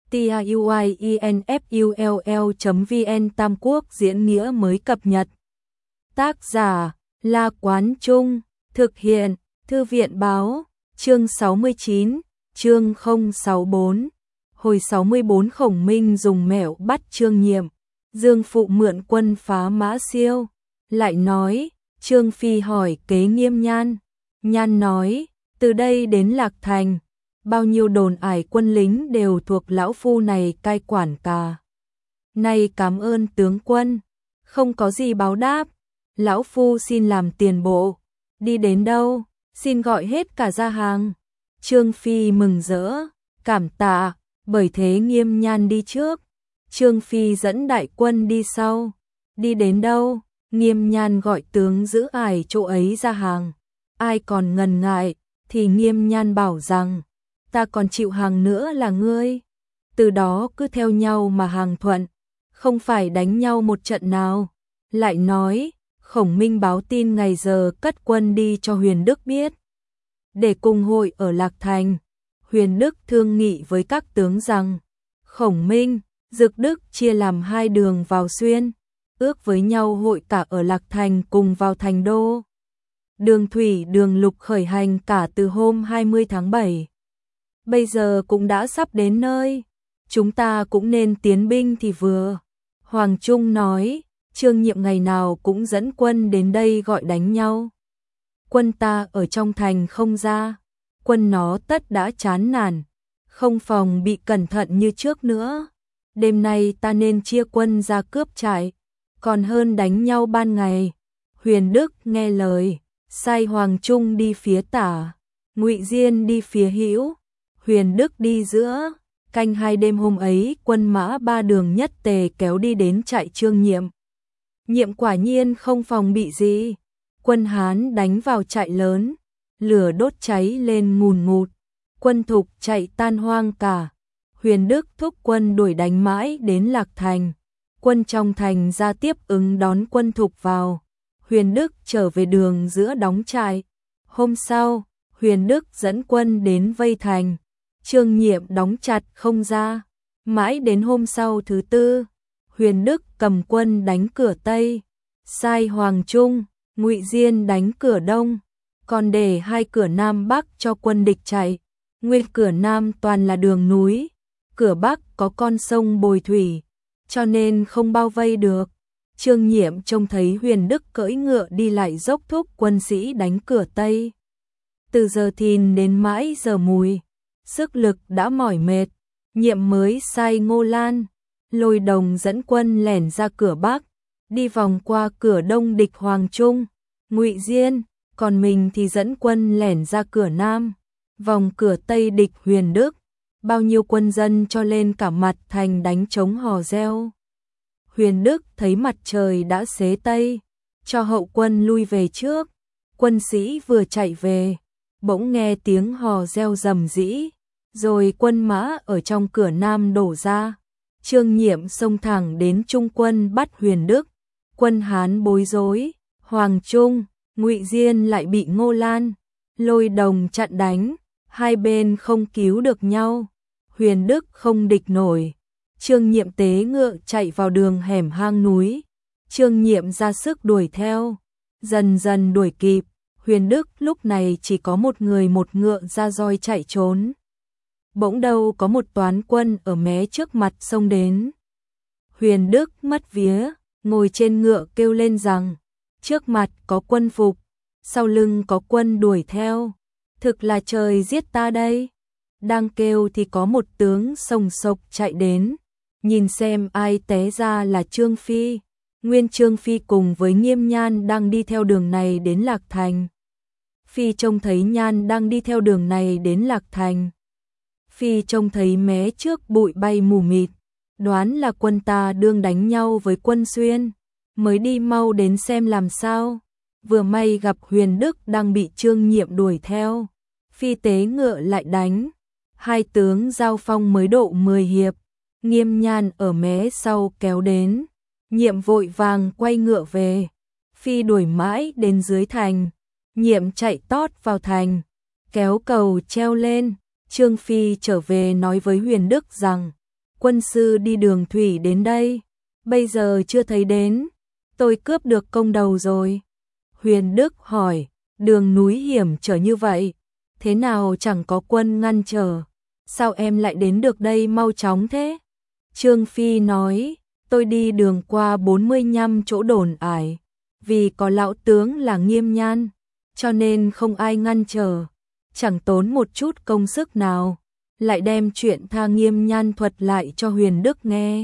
tiuinfull.vn Tam Quốc diễn nghĩa mới cập nhật. Tác giả La Quán Trung, thực hiện Thư viện Báo, chương 69, chương 064. Hồi 64 Khổng Minh dùng mẹo bắt Trương Nhiệm, Dương Phụ mượn quân phá Mã Siêu. Lại nói, Trương Phi hỏi kế Nghiêm Nhan. Nhan nói, từ đây đến Lạc Thành, bao nhiêu đồn ải quân lính đều thuộc lão phu này cai quản cả. Nay cảm ơn tướng quân, không có gì báo đáp, lão phu xin làm tiền bộ, đi đến đâu, xin gọi hết cả ra hàng. Trương Phi mừng rỡ, cảm tạ, bởi thế Nghiêm Nhan đi trước, Trương Phi dẫn đại quân đi sau. Đi đến đâu, Nghiêm Nhan gọi tướng giữ ải chỗ ấy ra hàng. Ai còn ngần ngại, thì Nghiêm Nhan bảo rằng, ta còn chịu hàng nữa là ngươi. Từ đó cứ theo nhau mà hàng thuận, không phải đánh nhau một trận nào. Lại nói, Khổng Minh báo tin ngày giờ cất quân đi cho Huyền Đức biết, để cùng hội ở Lạc Thành. Huyền Đức thương nghị với các tướng rằng, Khổng Minh, Dực Đức chia làm hai đường vào xuyên, ước với nhau hội cả ở Lạc Thành cùng vào thành đô. Đường thủy đường lục khởi hành cả từ hôm 20 tháng 7. Bây giờ cũng đã sắp đến nơi, chúng ta cũng nên tiến binh thì vừa. Hoàng Trung nói, Trương Nhiệm ngày nào cũng dẫn quân đến đây gọi đánh nhau. Quân ta ở trong thành không ra, quân nó tất đã chán nản, không phòng bị cẩn thận như trước nữa. Đêm nay ta nên chia quân ra cướp trại, còn hơn đánh nhau ban ngày. Huyền Đức nghe lời, sai Hoàng Trung đi phía tả, Ngụy Diên đi phía hữu, Huyền Đức đi giữa. Canh hai đêm hôm ấy, quân mã ba đường nhất tề kéo đi đến trại Trương Nhiệm. Nhiệm quả nhiên không phòng bị gì. Quân Hán đánh vào trại lớn, lửa đốt cháy lên ngùn ngụt, quân Thục chạy tan hoang cả. Huyền Đức thúc quân đuổi đánh mãi đến Lạc Thành. Quân trong thành ra tiếp ứng đón quân Thục vào. Huyền Đức trở về đường giữa đóng trại. Hôm sau, Huyền Đức dẫn quân đến vây thành. Trương Nhiệm đóng chặt không ra. Mãi đến hôm sau thứ tư, Huyền Đức cầm quân đánh cửa Tây, sai Hoàng Trung, Ngụy Diên đánh cửa Đông, còn để hai cửa Nam Bắc cho quân địch chạy. Nguyên cửa Nam toàn là đường núi, cửa Bắc có con sông Bồi Thủy, cho nên không bao vây được. Trương Nhiệm trông thấy Huyền Đức cưỡi ngựa đi lại dốc thúc quân sĩ đánh cửa Tây. Từ giờ thìn đến mãi giờ mùi, sức lực đã mỏi mệt. Nhiệm mới sai Ngô Lan, Lôi Đồng dẫn quân lẻn ra cửa Bắc, đi vòng qua cửa Đông địch Hoàng Trung, Ngụy Diên, còn mình thì dẫn quân lẻn ra cửa Nam, vòng cửa Tây địch Huyền Đức. Bao nhiêu quân dân cho lên cả mặt thành đánh trống hò reo. Huyền Đức thấy mặt trời đã xế tây, cho hậu quân lui về trước. Quân sĩ vừa chạy về, bỗng nghe tiếng hò reo rầm rĩ, rồi quân mã ở trong cửa Nam đổ ra. Trương Nhiệm xông thẳng đến trung quân bắt Huyền Đức. Quân Hán bối rối, Hoàng Trung, Ngụy Diên lại bị Ngô Lan, Lôi Đồng chặn đánh, hai bên không cứu được nhau. Huyền Đức không địch nổi. Trương Nhiệm tế ngựa chạy vào đường hẻm hang núi. Trương Nhiệm ra sức đuổi theo, dần dần đuổi kịp. Huyền Đức lúc này chỉ có một người một ngựa ra roi chạy trốn. Bỗng đâu có một toán quân ở mé trước mặt xông đến. Huyền Đức mất vía, ngồi trên ngựa kêu lên rằng, trước mặt có quân phục, sau lưng có quân đuổi theo, thực là trời giết ta đây. Đang kêu thì có một tướng sồng sộc chạy đến, nhìn xem ai té ra là Trương Phi. Nguyên Trương Phi cùng với Nghiêm Nhan đang đi theo đường này đến Lạc Thành. Phi trông thấy Nhan đang đi theo đường này đến Lạc Thành. Phi trông thấy mé trước bụi bay mù mịt, đoán là quân ta đương đánh nhau với quân Xuyên, mới đi mau đến xem làm sao. Vừa may gặp Huyền Đức đang bị Trương Nhiệm đuổi theo, Phi tế ngựa lại đánh. Hai tướng giao phong mới độ 10 hiệp, Nghiêm Nhan ở mé sau kéo đến. Nhiệm vội vàng quay ngựa về. Phi đuổi mãi đến dưới thành, Nhiệm chạy tót vào thành, kéo cầu treo lên. Trương Phi trở về nói với Huyền Đức rằng, quân sư đi đường thủy đến đây, bây giờ chưa thấy đến, tôi cướp được công đầu rồi. Huyền Đức hỏi, đường núi hiểm trở như vậy, thế nào chẳng có quân ngăn trở, sao em lại đến được đây mau chóng thế? Trương Phi nói, tôi đi đường qua 45 chỗ đồn ải, vì có lão tướng là Nghiêm Nhan, cho nên không ai ngăn trở, chẳng tốn một chút công sức nào, lại đem chuyện tha Nghiêm Nhan thuật lại cho Huyền Đức nghe,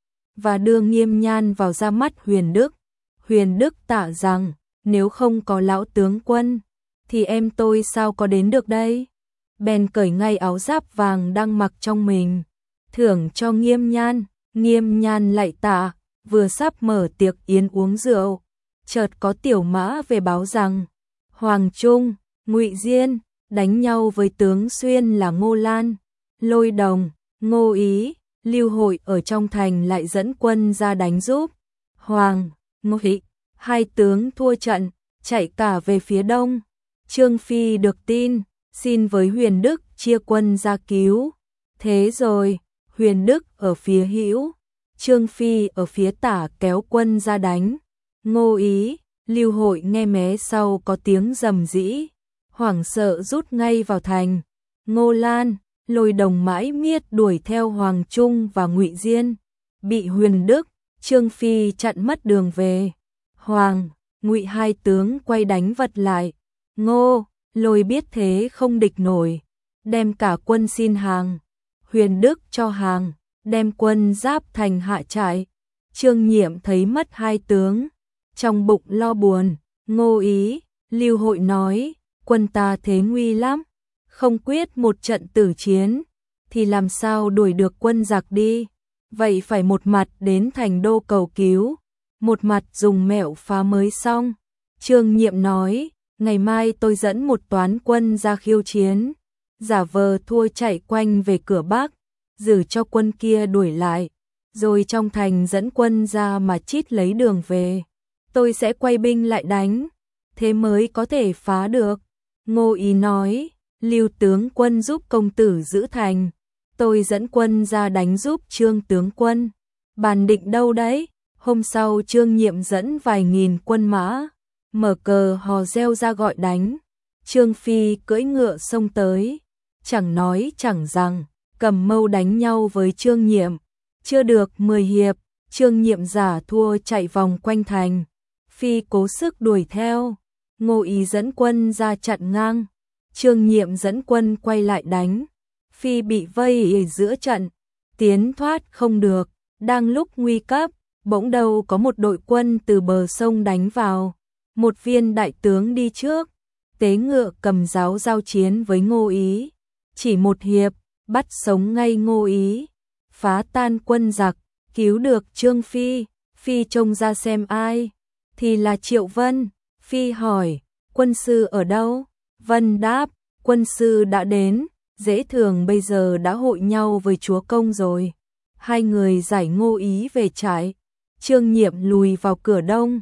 và đưa Nghiêm Nhan vào ra mắt Huyền Đức. Huyền Đức tạ rằng, nếu không có lão tướng quân, thì em tôi sao có đến được đây? Bèn cởi ngay áo giáp vàng đang mặc trong mình, thưởng cho Nghiêm Nhan. Nghiêm Nhan lại tạ, vừa sắp mở tiệc yến uống rượu, chợt có tiểu mã về báo rằng Hoàng Trung, Ngụy Diên đánh nhau với tướng Xuyên là Ngô Lan, Lôi Đồng, Ngô Ý, Lưu Hội ở trong thành lại dẫn quân ra đánh giúp. Hoàng, Ngô Ý, hai tướng thua trận, chạy cả về phía đông. Trương Phi được tin, xin với Huyền Đức chia quân ra cứu. Thế rồi, Huyền Đức ở phía hữu, Trương Phi ở phía tả kéo quân ra đánh. Ngô Ý, Lưu Hội nghe mé sau có tiếng rầm rĩ, hoảng sợ rút ngay vào thành. Ngô Lan, Lôi Đồng mãi miết đuổi theo Hoàng Trung và Ngụy Diên, bị Huyền Đức, Trương Phi chặn mất đường về. Hoàng, Ngụy hai tướng quay đánh vật lại. Ngô, Lôi biết thế không địch nổi, đem cả quân xin hàng. Huyền Đức cho hàng, đem quân giáp thành hạ trại. Trương Nhiệm thấy mất hai tướng, trong bụng lo buồn. Ngô Ý, Lưu Hội nói, quân ta thế nguy lắm, không quyết một trận tử chiến, thì làm sao đuổi được quân giặc đi, vậy phải một mặt đến thành đô cầu cứu, một mặt dùng mẹo phá mới xong. Trương Nhiệm nói, ngày mai tôi dẫn một toán quân ra khiêu chiến, giả vờ thua chạy quanh về cửa Bắc, giữ cho quân kia đuổi lại, rồi trong thành dẫn quân ra mà chít lấy đường về. Tôi sẽ quay binh lại đánh, thế mới có thể phá được. Ngô Ý nói, Lưu tướng quân giúp công tử giữ thành, tôi dẫn quân ra đánh giúp Trương tướng quân. Bàn định đâu đấy? Hôm sau Trương Nhiệm dẫn vài nghìn quân mã, mở cờ hò reo ra gọi đánh. Trương Phi cưỡi ngựa xông tới, chẳng nói chẳng rằng, cầm mâu đánh nhau với Trương Nhiệm. Chưa được 10 hiệp, Trương Nhiệm giả thua chạy vòng quanh thành. Phi cố sức đuổi theo, Ngô Ý dẫn quân ra chặn ngang. Trương Nhiệm dẫn quân quay lại đánh. Phi bị vây ở giữa trận, tiến thoát không được. Đang lúc nguy cấp, bỗng đâu có một đội quân từ bờ sông đánh vào. Một viên đại tướng đi trước, tế ngựa cầm giáo giao chiến với Ngô Ý. Chỉ một hiệp, bắt sống ngay Ngô Ý, phá tan quân giặc, cứu được Trương Phi. Phi trông ra xem ai, thì là Triệu Vân. Phi hỏi, quân sư ở đâu? Vân đáp, quân sư đã đến, dễ thường bây giờ đã hội nhau với chúa công rồi. Hai người giải Ngô Ý về trại. Trương Nhiệm lùi vào cửa đông.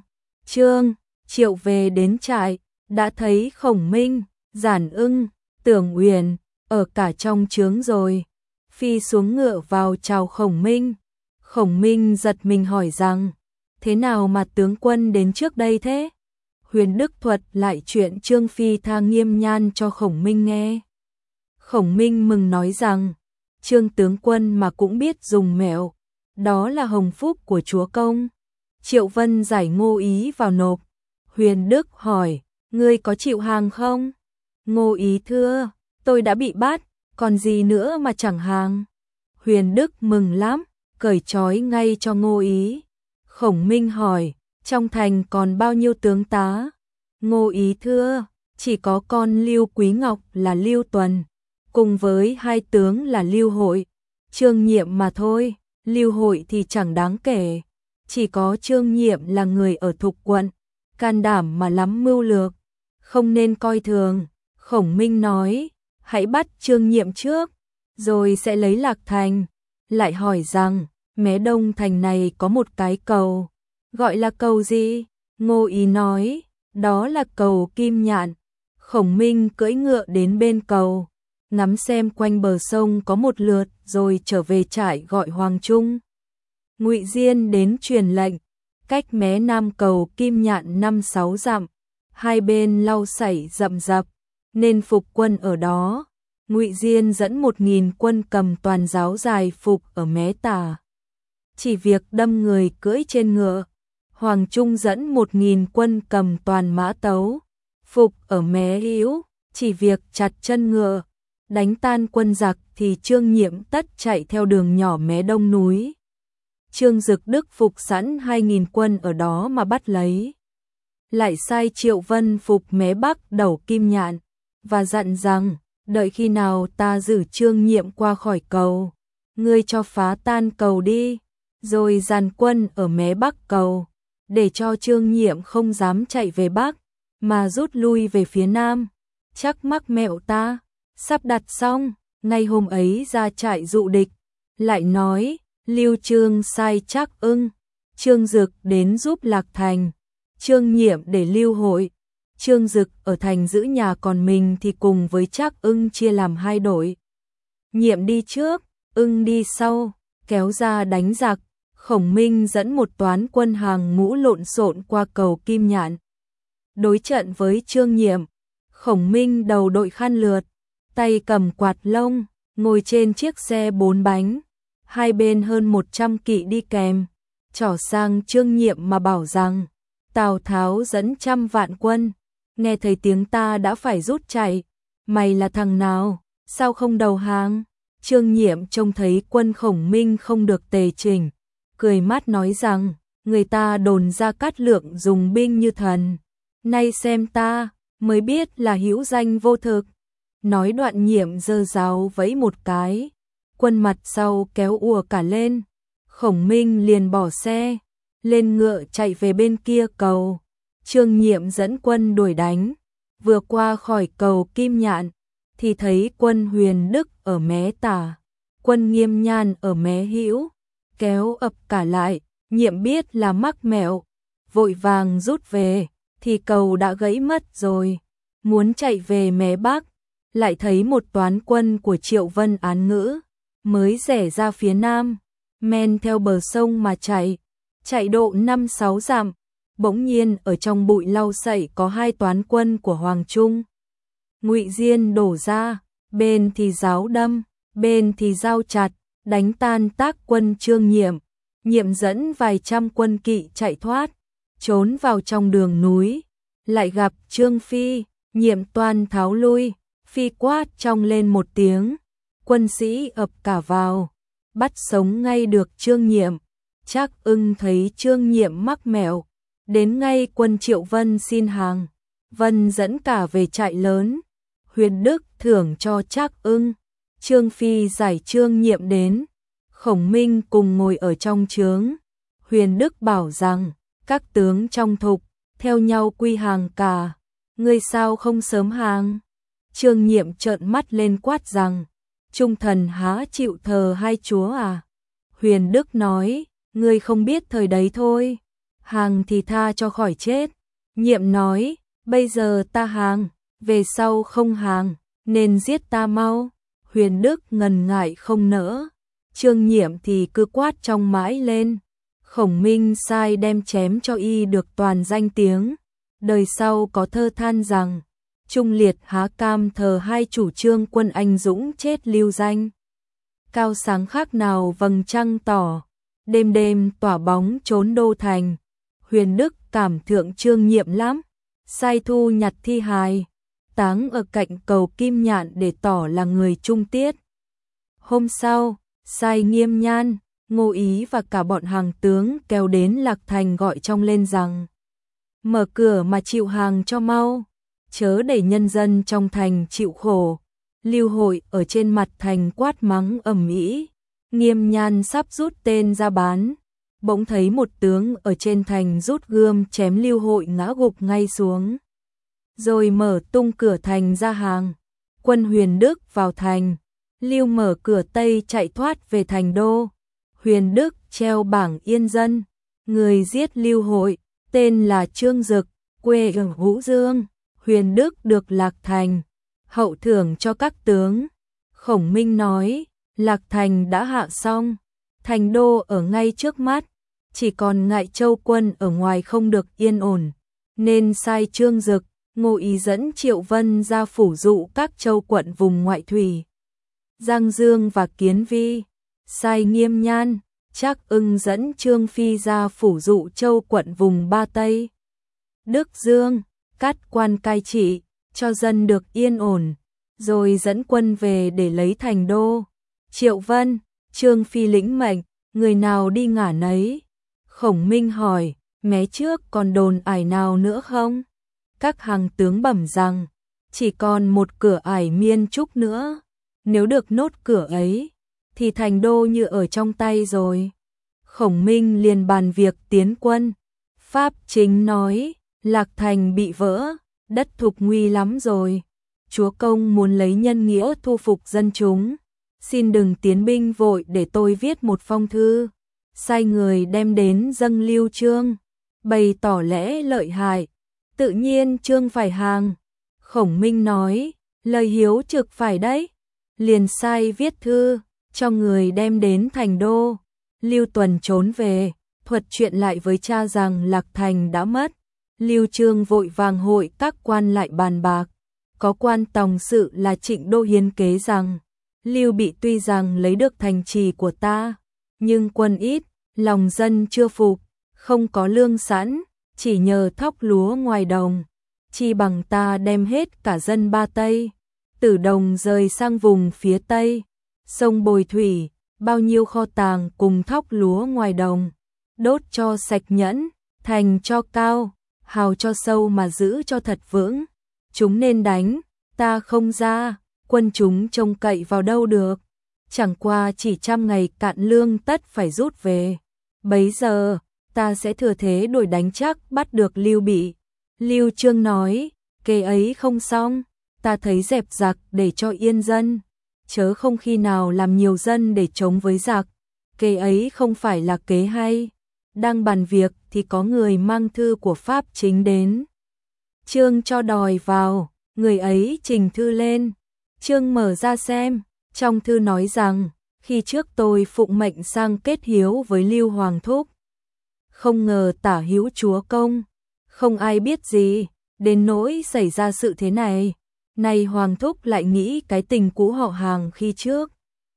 Triệu về đến trại, đã thấy Khổng Minh, Giản Ưng, Tưởng Uyển ở cả trong trướng rồi. Phi xuống ngựa vào chào Khổng Minh. Khổng Minh giật mình hỏi rằng, thế nào mà tướng quân đến trước đây thế? Huyền Đức thuật lại chuyện Trương Phi tha Nghiêm Nhan cho Khổng Minh nghe. Khổng Minh mừng nói rằng, Trương tướng quân mà cũng biết dùng mẹo, đó là hồng phúc của chúa công. Triệu Vân giải Ngô Ý vào nộp. Huyền Đức hỏi, ngươi có chịu hàng không? Ngô Ý thưa, tôi đã bị bắt, còn gì nữa mà chẳng hàng. Huyền Đức mừng lắm, cởi trói ngay cho Ngô Ý. Khổng Minh hỏi, trong thành còn bao nhiêu tướng tá? Ngô Ý thưa, chỉ có con Lưu Quý Ngọc là Lưu Tuần, cùng với hai tướng là Lưu Hội, Trương Nhiệm mà thôi. Lưu Hội thì chẳng đáng kể, chỉ có Trương Nhiệm là người ở Thục quận, can đảm mà lắm mưu lược, không nên coi thường. Khổng Minh nói, hãy bắt Trương Nhiệm trước, rồi sẽ lấy Lạc Thành. Lại hỏi rằng, mé đông thành này có một cái cầu, gọi là cầu gì? Ngô Ý nói, đó là cầu Kim Nhạn. Khổng Minh cưỡi ngựa đến bên cầu, ngắm xem quanh bờ sông có một lượt rồi trở về trại gọi Hoàng Trung. Ngụy Diên đến truyền lệnh, cách mé Nam cầu Kim Nhạn 5-6 dặm, hai bên lau sảy rậm rạp, nên phục quân ở đó. Ngụy Diên dẫn 1000 quân cầm toàn giáo dài phục ở mé tả, chỉ việc đâm người cưỡi trên ngựa. Hoàng Trung dẫn 1000 quân cầm toàn mã tấu, phục ở mé hữu, chỉ việc chặt chân ngựa, đánh tan quân giặc thì Trương Nhiệm tất chạy theo đường nhỏ mé đông núi. Trương Dực Đức phục sẵn 2000 quân ở đó mà bắt lấy. Lại sai Triệu Vân phục mé bắc đầu Kim Nhạn, và dặn rằng, đợi khi nào ta giữ Trương Nhiệm qua khỏi cầu, ngươi cho phá tan cầu đi, rồi dàn quân ở mé bắc cầu, để cho Trương Nhiệm không dám chạy về bắc, mà rút lui về phía nam. Chắc mắc mẹo ta. Sắp đặt xong, ngay hôm ấy ra trại dụ địch, lại nói, Lưu Trương sai Trác Ưng, Trương Dực đến giúp Lạc Thành, Trương Nhiệm để lưu hội. Trương Dực ở thành giữ nhà, còn mình thì cùng với Trác Ưng chia làm hai đội. Nhiệm đi trước, Ưng đi sau, kéo ra đánh giặc. Khổng Minh dẫn một toán quân hàng ngũ lộn xộn qua cầu Kim Nhạn. Đối trận với Trương Nhiệm, Khổng Minh đầu đội khăn lượt, tay cầm quạt lông, ngồi trên chiếc xe 4 bánh, hai bên hơn 100 kỵ đi kèm, trỏ sang Trương Nhiệm mà bảo rằng, Tào Tháo dẫn 100 vạn quân, nghe thấy tiếng ta đã phải rút chạy, mày là thằng nào, sao không đầu hàng? Trương Nhiệm trông thấy quân Khổng Minh không được tề chỉnh, cười mát nói rằng, người ta đồn Gia Cát Lượng dùng binh như thần, nay xem ta, mới biết là hữu danh vô thực. Nói đoạn Nhiệm giơ giáo vẫy một cái, quân mặt sau kéo ùa cả lên. Khổng Minh liền bỏ xe, lên ngựa chạy về bên kia cầu. Trương Nhiệm dẫn quân đuổi đánh, vừa qua khỏi cầu Kim Nhạn, thì thấy quân Huyền Đức ở mé tả, quân Nghiêm Nhan ở mé hữu, kéo ập cả lại. Nhiệm biết là mắc mẹo, vội vàng rút về, thì cầu đã gãy mất rồi. Muốn chạy về mé bắc, lại thấy một toán quân của Triệu Vân Án Ngữ, mới rẽ ra phía nam, men theo bờ sông mà chạy, chạy độ 5-6 dặm. Bỗng nhiên ở trong bụi lau sậy có hai toán quân của Hoàng Trung. Ngụy Diên đổ ra, bên thì giáo đâm, bên thì giao chặt, đánh tan tác quân Trương Nhiệm. Nhiệm dẫn vài trăm quân kỵ chạy thoát, trốn vào trong đường núi, lại gặp Trương Phi. Nhiệm toan tháo lui, Phi quát trong lên một tiếng, quân sĩ ập cả vào, bắt sống ngay được Trương Nhiệm. Trác Ưng thấy Trương Nhiệm mắc mẹo, đến ngay quân Triệu Vân xin hàng, Vân dẫn cả về trại lớn. Huyền Đức thưởng cho Trác Ưng, Trương Phi giải Trương Nhiệm đến, Khổng Minh cùng ngồi ở trong trướng. Huyền Đức bảo rằng, các tướng trong thục, theo nhau quy hàng cả, ngươi sao không sớm hàng? Trương Nhiệm trợn mắt lên quát rằng, trung thần há chịu thờ hai chúa à? Huyền Đức nói, ngươi không biết thời đấy thôi, hàng thì tha cho khỏi chết. Nhiệm nói, bây giờ ta hàng, về sau không hàng, nên giết ta mau. Huyền Đức ngần ngại không nỡ, Trương Nhiệm thì cứ quát trong mãi lên. Khổng Minh sai đem chém cho y được toàn danh tiếng. Đời sau có thơ than rằng, Trung Liệt há cam thờ hai chủ trương quân anh dũng chết lưu danh. Cao sáng khác nào vầng trăng tỏ, đêm đêm tỏa bóng trốn đô thành. Huyền Đức cảm thượng Trương Nhiệm lắm, sai thu nhặt thi hài, táng ở cạnh cầu Kim Nhạn để tỏ là người trung tiết. Hôm sau, sai Nghiêm Nhan, Ngô Ý và cả bọn hàng tướng kéo đến Lạc Thành gọi trong lên rằng, mở cửa mà chịu hàng cho mau, chớ để nhân dân trong thành chịu khổ. Lưu Hội ở trên mặt thành quát mắng ầm ĩ. Nghiêm Nhan sắp rút tên ra bán, bỗng thấy một tướng ở trên thành rút gươm chém Lưu Hội ngã gục ngay xuống, rồi mở tung cửa thành ra hàng. Quân Huyền Đức vào thành, Lưu mở cửa Tây chạy thoát về thành đô. Huyền Đức treo bảng yên dân, người giết Lưu Hội, tên là Trương Dực, quê ở Vũ Dương. Huyền Đức được Lạc Thành, hậu thưởng cho các tướng, Khổng Minh nói, Lạc Thành đã hạ xong, thành đô ở ngay trước mắt, chỉ còn ngại Châu quân ở ngoài không được yên ổn, nên sai Trương Dực, Ngô Ý dẫn Triệu Vân ra phủ dụ các châu quận vùng ngoại thủy, Giang Dương và Kiến Vi, sai Nghiêm Nhan, Trác Ưng dẫn Trương Phi ra phủ dụ châu quận vùng Ba Tây, Đức Dương, cắt quan cai trị, cho dân được yên ổn, rồi dẫn quân về để lấy thành đô. Triệu Vân, Trương Phi lĩnh mệnh, người nào đi ngả nấy. Khổng Minh hỏi, mé trước còn đồn ải nào nữa không? Các hàng tướng bẩm rằng, chỉ còn một cửa ải Miên Trúc nữa, nếu được nốt cửa ấy, thì thành đô như ở trong tay rồi. Khổng Minh liền bàn việc tiến quân. Pháp Chính nói, Lạc Thành bị vỡ, đất thục nguy lắm rồi. Chúa công muốn lấy nhân nghĩa thu phục dân chúng, xin đừng tiến binh vội để tôi viết một phong thư, sai người đem đến dâng Lưu Chương, bày tỏ lẽ lợi hại. Tự nhiên Chương phải hàng. Khổng Minh nói, lời hiếu trực phải đấy. Liền sai viết thư, cho người đem đến thành đô. Lưu Tuần trốn về, thuật chuyện lại với cha rằng Lạc Thành đã mất. Lưu Chương vội vàng hội các quan lại bàn bạc. Có quan tòng sự là Trịnh Đô hiến kế rằng, Lưu Bị tuy rằng lấy được thành trì của ta, nhưng quân ít, lòng dân chưa phục, không có lương sẵn, chỉ nhờ thóc lúa ngoài đồng, chi bằng ta đem hết cả dân Ba Tây, Tử Đồng rời sang vùng phía Tây, sông Bồi Thủy, bao nhiêu kho tàng cùng thóc lúa ngoài đồng, đốt cho sạch nhẫn, thành cho cao, hào cho sâu mà giữ cho thật vững. Chúng nên đánh, ta không ra, quân chúng trông cậy vào đâu được. Chẳng qua chỉ 100 ngày cạn lương tất phải rút về. Bấy giờ, ta sẽ thừa thế đuổi đánh chắc bắt được Lưu Bị. Lưu Chương nói, kế ấy không xong, ta thấy dẹp giặc để cho yên dân, chớ không khi nào làm nhiều dân để chống với giặc. Kế ấy không phải là kế hay. Đang bàn việc thì có người mang thư của Pháp Chính đến. Chương cho đòi vào, người ấy trình thư lên. Chương mở ra xem, trong thư nói rằng, khi trước tôi phụng mệnh sang kết hiếu với Lưu Hoàng Thúc. Không ngờ tả hữu chúa công, không ai biết gì, đến nỗi xảy ra sự thế này. Nay Hoàng Thúc lại nghĩ cái tình cũ họ hàng khi trước.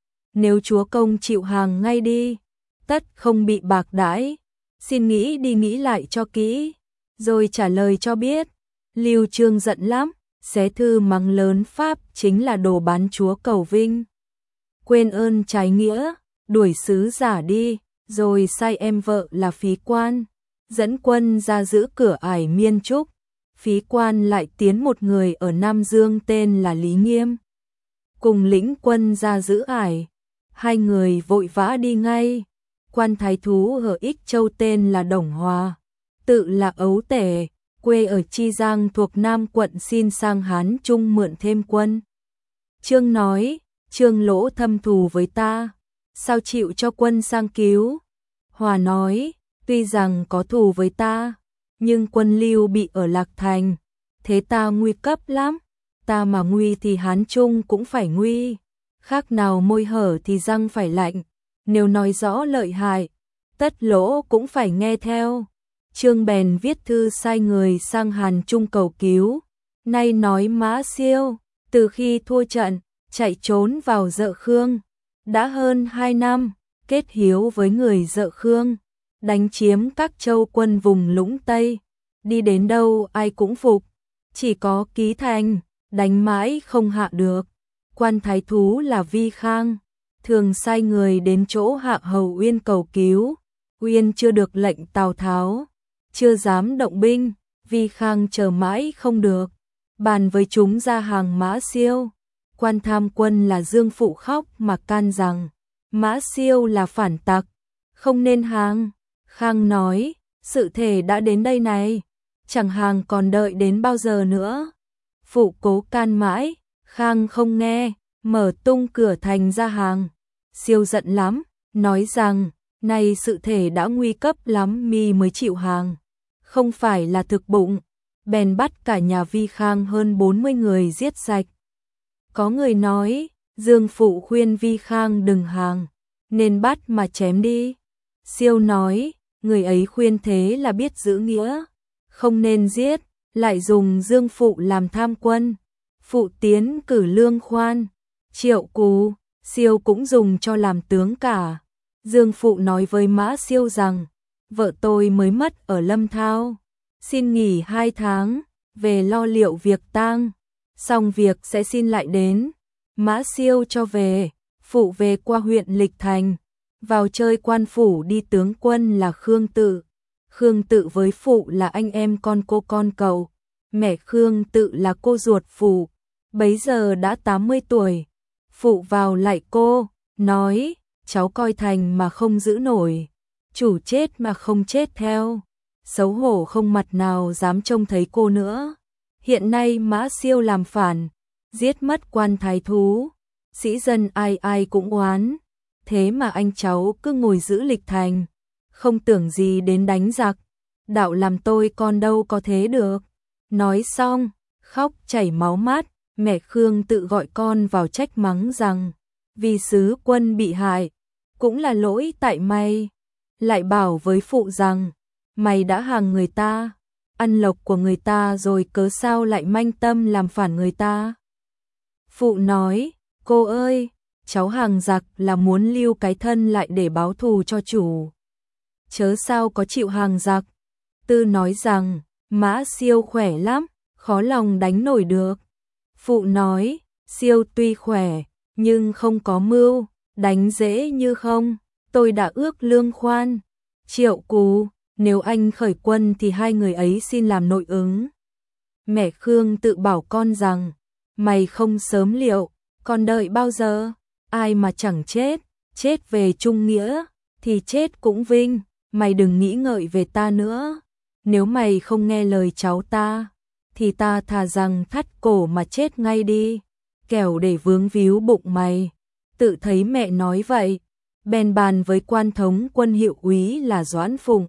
Nếu chúa công chịu hàng ngay đi, tất không bị bạc đãi. Xin nghĩ đi nghĩ lại cho kỹ, rồi trả lời cho biết. Lưu Chương giận lắm, xé thư mắng lớn Pháp Chính là đồ bán chúa cầu vinh. Quên ơn trái nghĩa, đuổi sứ giả đi, rồi sai em vợ là Phí Quan, dẫn quân ra giữ cửa ải Miên Trúc. Phí Quan lại tiến một người ở Nam Dương tên là Lý Nghiêm, cùng lĩnh quân ra giữ ải. Hai người vội vã đi ngay. Quan thái thú ở Ích Châu tên là Đồng Hòa, tự là Ấu Tể, quê ở Chi Giang thuộc Nam quận xin sang Hán Trung mượn thêm quân. Chương nói, Trương Lỗ thâm thù với ta, sao chịu cho quân sang cứu? Hòa nói, tuy rằng có thù với ta, nhưng quân Lưu Bị ở Lạc Thành, thế ta nguy cấp lắm, ta mà nguy thì Hán Trung cũng phải nguy, khác nào môi hở thì răng phải lạnh. Nếu nói rõ lợi hại, tất Lỗ cũng phải nghe theo. Trương bèn viết thư sai người sang Hàn Trung cầu cứu. Nay nói Mã Siêu, từ khi thua trận, chạy trốn vào Dợ Khương. Đã hơn 2 năm, kết hiếu với người Dợ Khương, đánh chiếm các châu quân vùng Lũng Tây. Đi đến đâu ai cũng phục, chỉ có Ký Thành, đánh mãi không hạ được. Quan thái thú là Vi Khang, thường sai người đến chỗ Hạ Hầu Uyên cầu cứu. Uyên chưa được lệnh Tào Tháo, chưa dám động binh. Vi Khang chờ mãi không được, bàn với chúng ra hàng Mã Siêu. Quan tham quân là Dương Phụ khóc mà can rằng Mã Siêu là phản tặc, không nên hàng. Khang nói, sự thể đã đến đây này, chẳng hàng còn đợi đến bao giờ nữa. Phụ cố can mãi, Khang không nghe, mở tung cửa thành ra hàng. Siêu giận lắm, nói rằng, này sự thể đã nguy cấp lắm mi mới chịu hàng, không phải là thực bụng. Bèn bắt cả nhà Vi Khang hơn 40 người giết sạch. Có người nói, Dương Phụ khuyên Vi Khang đừng hàng, nên bắt mà chém đi. Siêu nói, người ấy khuyên thế là biết giữ nghĩa, không nên giết, lại dùng Dương Phụ làm tham quân. Phụ tiến cử Lương Khoan, Triệu Cù, Siêu cũng dùng cho làm tướng cả. Dương Phụ nói với Mã Siêu rằng, vợ tôi mới mất ở Lâm Thao, xin nghỉ 2 tháng, về lo liệu việc tang, xong việc sẽ xin lại đến. Mã Siêu cho về, Phụ về qua huyện Lịch Thành, vào chơi quan phủ đi. Tướng quân là Khương Tự, Khương Tự với Phụ là anh em con cô con cậu, mẹ Khương Tự là cô ruột Phụ, bấy giờ đã 80 tuổi. Phụ vào lại cô, nói, cháu coi thành mà không giữ nổi, chủ chết mà không chết theo, xấu hổ không mặt nào dám trông thấy cô nữa. Hiện nay Mã Siêu làm phản, giết mất quan thái thú, sĩ dân ai ai cũng oán, thế mà anh cháu cứ ngồi giữ Lịch Thành, không tưởng gì đến đánh giặc, đạo làm tôi con đâu có thế được. Nói xong, khóc chảy máu mắt. Mẹ Khương Tự gọi con vào trách mắng rằng, vì sứ quân bị hại, cũng là lỗi tại mày. Lại bảo với Phụ rằng, mày đã hàng người ta, ăn lộc của người ta rồi cớ sao lại manh tâm làm phản người ta. Phụ nói, cô ơi, cháu hàng giặc là muốn lưu cái thân lại để báo thù cho chủ, chớ sao có chịu hàng giặc. Tư nói rằng, Mã Siêu khỏe lắm, khó lòng đánh nổi được. Phụ nói, Siêu tuy khỏe, nhưng không có mưu, đánh dễ như không, tôi đã ước Lương Khoan, Triệu Cù, nếu anh khởi quân thì hai người ấy xin làm nội ứng. Mẹ Khương Tự bảo con rằng, mày không sớm liệu, còn đợi bao giờ, ai mà chẳng chết, chết về trung nghĩa, thì chết cũng vinh, mày đừng nghĩ ngợi về ta nữa, nếu mày không nghe lời cháu ta, thì ta thà rằng thắt cổ mà chết ngay đi, kẻo để vướng víu bụng mày. Tự thấy mẹ nói vậy, bèn bàn với quan thống quân hiệu úy là Doãn Phụng,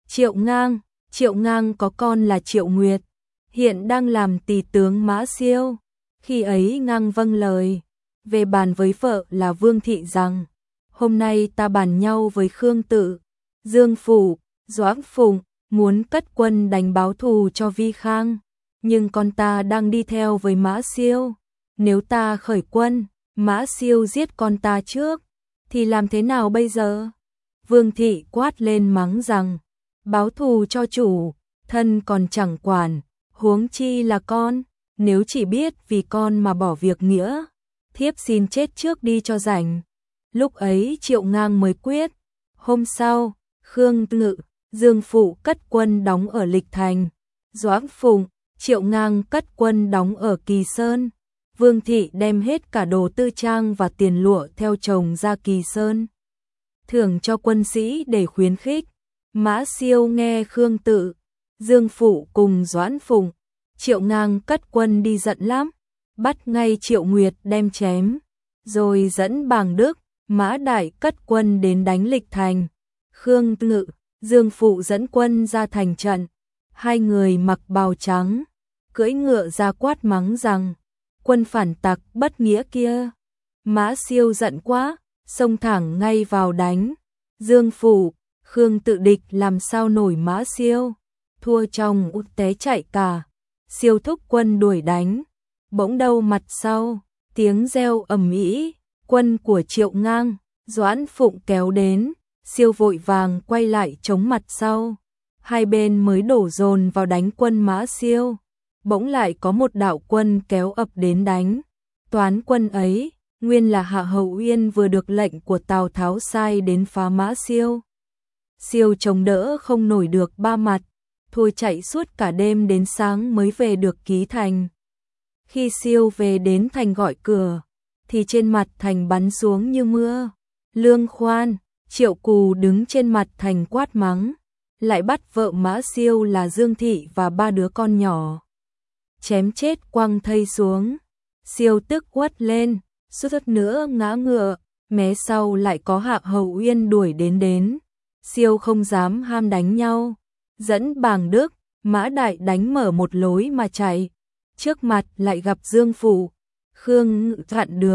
Triệu Ngang có con là Triệu Nguyệt, hiện đang làm tỳ tướng Mã Siêu. Khi ấy Ngang vâng lời, về bàn với vợ là Vương Thị rằng, hôm nay ta bàn nhau với Khương Tự, Dương Phủ, Doãn Phụng, muốn cất quân đánh báo thù cho Vi Khang, nhưng con ta đang đi theo với Mã Siêu, nếu ta khởi quân, Mã Siêu giết con ta trước, thì làm thế nào bây giờ? Vương Thị quát lên mắng rằng, báo thù cho chủ, thân còn chẳng quản, huống chi là con, nếu chỉ biết vì con mà bỏ việc nghĩa, thiếp xin chết trước đi cho rảnh. Lúc ấy Triệu Ngang mới quyết. Hôm sau, Khương Ngự, Dương Phụ cất quân đóng ở Lịch Thành, Doãn Phụng, Triệu Ngang cất quân đóng ở Kỳ Sơn. Vương Thị đem hết cả đồ tư trang và tiền lụa theo chồng ra Kỳ Sơn, thưởng cho quân sĩ để khuyến khích. Mã Siêu nghe Khương Tự, Dương Phụ cùng Doãn Phụng, Triệu Ngang cất quân đi giận lắm, bắt ngay Triệu Nguyệt đem chém, rồi dẫn Bàng Đức, Mã Đại cất quân đến đánh Lịch Thành. Khương Ngự, Dương Phụ dẫn quân ra thành trận, hai người mặc bào trắng, cưỡi ngựa ra quát mắng rằng, quân phản tặc bất nghĩa kia. Mã Siêu giận quá, xông thẳng ngay vào đánh. Dương Phụ, Khương Tự địch làm sao nổi Mã Siêu, thua trong út té chạy cả. Siêu thúc quân đuổi đánh, bỗng đâu mặt sau, tiếng reo ầm ĩ, quân của Triệu Ngang, Doãn Phụng kéo đến, Siêu vội vàng quay lại chống mặt sau. Hai bên mới đổ dồn vào đánh quân Mã Siêu, bỗng lại có một đạo quân kéo ập đến đánh. Toán quân ấy, nguyên là Hạ Hầu Uyên vừa được lệnh của Tào Tháo sai đến phá Mã Siêu. Siêu chống đỡ không nổi được ba mặt, thôi chạy suốt cả đêm đến sáng mới về được Ký Thành. Khi Siêu về đến thành gọi cửa, thì trên mặt thành bắn xuống như mưa. Lương Khoan, Triệu Cù đứng trên mặt thành quát mắng, lại bắt vợ Mã Siêu là Dương Thị và ba đứa con nhỏ, chém chết quăng thây xuống. Siêu tức quát lên, suýt nữa ngã ngựa, mé sau lại có Hạ Hầu Uyên đuổi đến. Siêu không dám ham đánh nhau, dẫn Bàng Đức, Mã Đại đánh mở một lối mà chạy. Trước mặt lại gặp Dương Phụ, Khương Ngự chặn đường,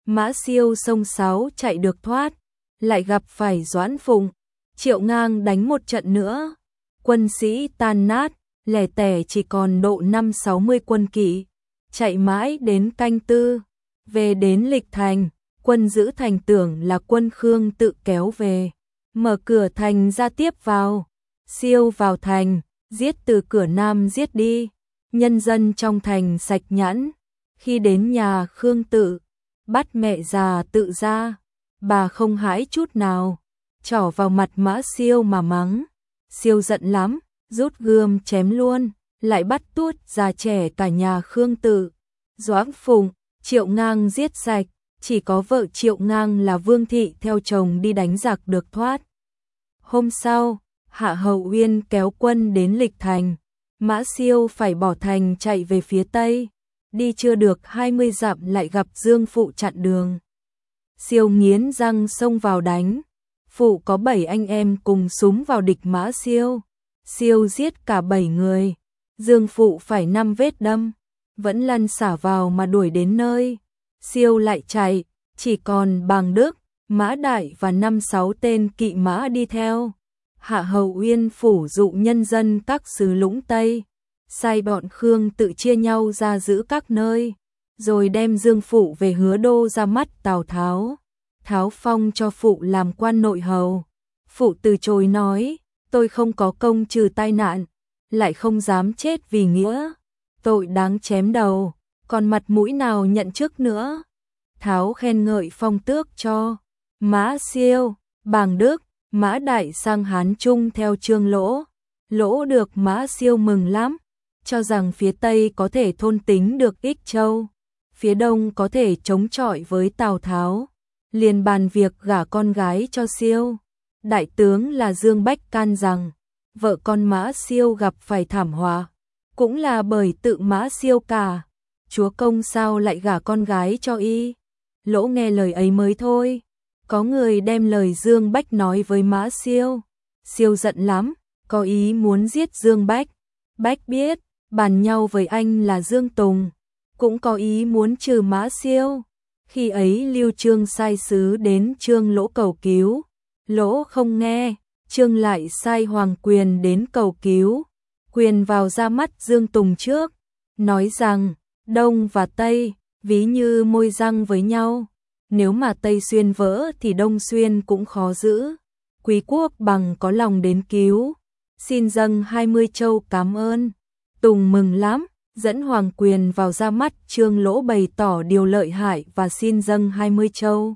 Mã Siêu xông xáo chạy được thoát, lại gặp phải Doãn Phụng, Triệu Ngang đánh một trận nữa. Quân sĩ tan nát, lẻ tẻ chỉ còn độ 5-60 quân kỵ, chạy mãi đến canh tư, về đến Lịch Thành, quân giữ thành tưởng là quân Khương tự kéo về, mở cửa thành ra tiếp vào. Siêu vào thành, giết từ cửa nam giết đi, nhân dân trong thành sạch nhãn. Khi đến nhà Khương tự, bắt mẹ già tự ra, bà không hãi chút nào, trỏ vào mặt Mã Siêu mà mắng. Siêu giận lắm, rút gươm chém luôn, lại bắt tuốt già trẻ cả nhà Khương tự. Doãn Phụng, Triệu Ngang giết sạch, chỉ có vợ Triệu Ngang là Vương Thị theo chồng đi đánh giặc được thoát. Hôm sau, Hạ Hầu Uyên kéo quân đến Lịch Thành, Mã Siêu phải bỏ thành chạy về phía tây, đi chưa được 20 dặm lại gặp Dương Phụ chặn đường. Siêu nghiến răng xông vào đánh, Phụ có 7 anh em cùng súng vào địch Mã Siêu, Siêu giết cả 7 người, Dương Phụ phải 5 vết đâm, vẫn lăn xả vào mà đuổi đến nơi. Siêu lại chạy, chỉ còn Bàng Đức, Mã Đại và 5-6 tên kỵ mã đi theo. Hạ Hầu Uyên phủ dụ nhân dân các xứ Lũng Tây, sai bọn Khương tự chia nhau ra giữ các nơi, rồi đem Dương Phụ về Hứa Đô ra mắt Tào Tháo. Tháo phong cho Phụ làm quan nội hầu. Phụ từ chối nói, tôi không có công trừ tai nạn, lại không dám chết vì nghĩa, tội đáng chém đầu, còn mặt mũi nào nhận chức nữa. Tháo khen ngợi phong tước cho Mã Siêu, Bàng Đức, Mã Đại sang Hán Trung theo Trương Lỗ. Lỗ được Mã Siêu mừng lắm, cho rằng phía Tây có thể thôn tính được Ích Châu, phía Đông có thể chống chọi với Tào Tháo, liền bàn việc gả con gái cho Siêu. Đại tướng là Dương Bách can rằng, vợ con Mã Siêu gặp phải thảm họa, cũng là bởi tự Mã Siêu cả, chúa công sao lại gả con gái cho y. Lỗ nghe lời ấy mới thôi, có người đem lời Dương Bách nói với Mã Siêu. Siêu giận lắm, có ý muốn giết Dương Bách. Bách biết, bàn nhau với anh là Dương Tùng, cũng có ý muốn trừ Mã Siêu. Khi ấy Lưu Trương sai sứ đến Trương Lỗ cầu cứu, Lỗ không nghe, Trương lại sai Hoàng Quyền đến cầu cứu. Quyền vào ra mắt Dương Tùng trước, nói rằng, Đông và Tây, ví như môi răng với nhau, nếu mà Tây Xuyên vỡ thì Đông Xuyên cũng khó giữ. Quý quốc bằng có lòng đến cứu, xin dâng 20 châu cảm ơn. Tùng mừng lắm, dẫn Hoàng Quyền vào ra mắt Trương Lỗ bày tỏ điều lợi hại và xin dâng 20 châu.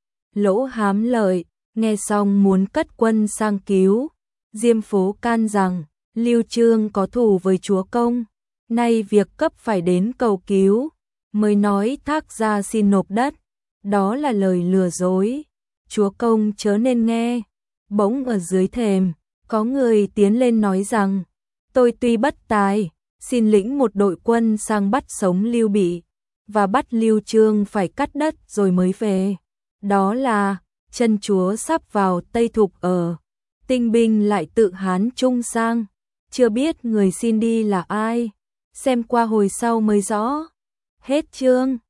Lỗ hám lợi, nghe xong muốn cất quân sang cứu. Diêm Phố can rằng, Lưu Trương có thù với chúa công, nay việc cấp phải đến cầu cứu, mới nói Thác gia xin nộp đất, đó là lời lừa dối, chúa công chớ nên nghe. Bỗng ở dưới thềm, có người tiến lên nói rằng, tôi tuy bất tài, xin lĩnh một đội quân sang bắt sống Lưu Bị, và bắt Lưu Trương phải cắt đất rồi mới về. Đó là, chân chúa sắp vào Tây Thục ở, tinh binh lại tự Hán Trung sang, chưa biết người xin đi là ai, xem qua hồi sau mới rõ. Hết chương.